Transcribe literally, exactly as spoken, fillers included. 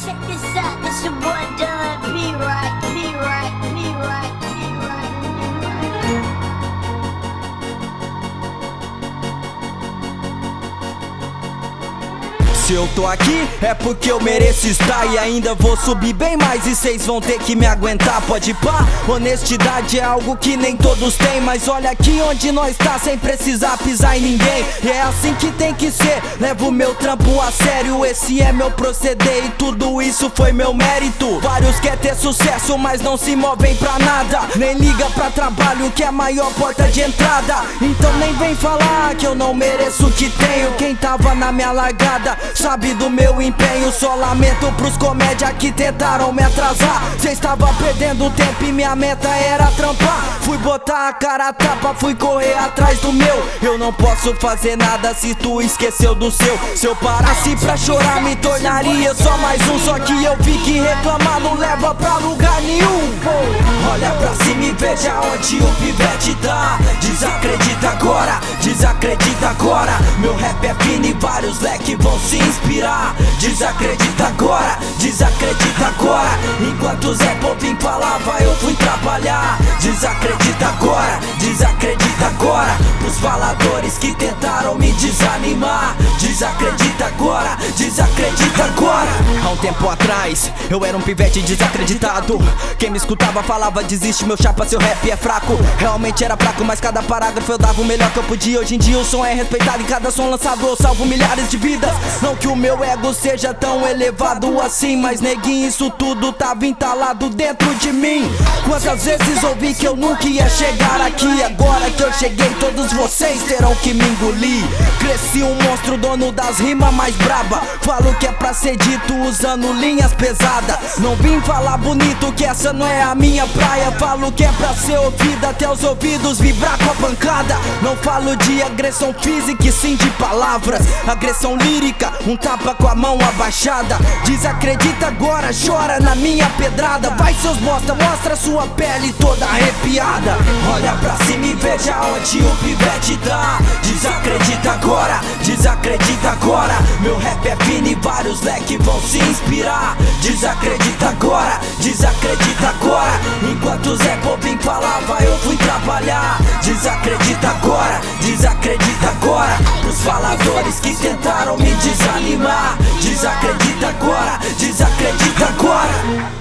check this out. This your boy Dylan P. Right, P. Right, P. Right, P. Right, P. Right. Se eu tô aqui é porque eu mereço estar, e ainda vou subir bem mais e cês vão ter que me aguentar. Pode pá, honestidade é algo que nem todos têm, mas olha aqui onde nós tá sem precisar pisar em ninguém. E é assim que tem que ser, levo meu trampo a sério, esse é meu proceder e tudo isso foi meu mérito. Vários quer ter sucesso mas não se movem pra nada, nem liga pra trabalho que é a maior porta de entrada. Então nem vem falar que eu não mereço o que tenho. Quem tava na minha largada sabe do meu empenho. Só lamento pros comédia que tentaram me atrasar. Cê estava perdendo tempo e minha meta era trampar. Fui botar a cara a tapa, fui correr atrás do meu. Eu não posso fazer nada se tu esqueceu do seu. Se eu parasse pra chorar me tornaria só mais um. Só que eu vi que reclamar não leva pra lugar nenhum. Olha pra cima e veja onde o pivete tá. Desacredita agora, desacredita agora. Meu rap é fino e vários leques vão se inspirar. Desacredita agora, desacredita agora. Enquanto Zé Povinho falava eu fui trabalhar. Desacredita agora, desacredita agora. Pros faladores que tentaram me desanimar. Desacredita agora, desacredita agora. Há um tempo atrás eu era um pivete desacreditado. Quem me escutava falava desiste meu chapa, seu rap é fraco. Realmente era fraco, mas cada parágrafo eu dava o melhor que eu podia. Hoje em dia o som é respeitado e cada som lançado eu salvo milhares de vidas. Não que o meu ego seja tão elevado assim, mas neguinho, isso tudo tava entalado dentro de mim. Quantas vezes ouvi que eu nunca ia chegar aqui. Agora que eu cheguei todos vocês terão que me engolir. Cresci um monstro, dono das rimas mais braba. Falo que é pra ser dito usando linhas pesadas. Não vim falar bonito que essa não é a minha praia. Falo que é pra ser ouvida até os ouvidos vibrar com a pancada. Não falo de agressão física e sim de palavras. Agressão lírica, um tapa com a mão abaixada. Desacredita agora, chora na minha pedrada. Vai seus bosta, mostra sua pele toda arrepiada. Olha pra cima e veja onde o pivete tá. Desacredita agora, desacredita agora. Meu rap é fino e vários leques vão se inspirar. Desacredita agora, desacredita agora. Enquanto Zé Povinho falava eu fui trabalhar. Desacredita agora, desacredita agora. Os faladores que tentaram me desanimar. Desacredita agora, desacredita agora.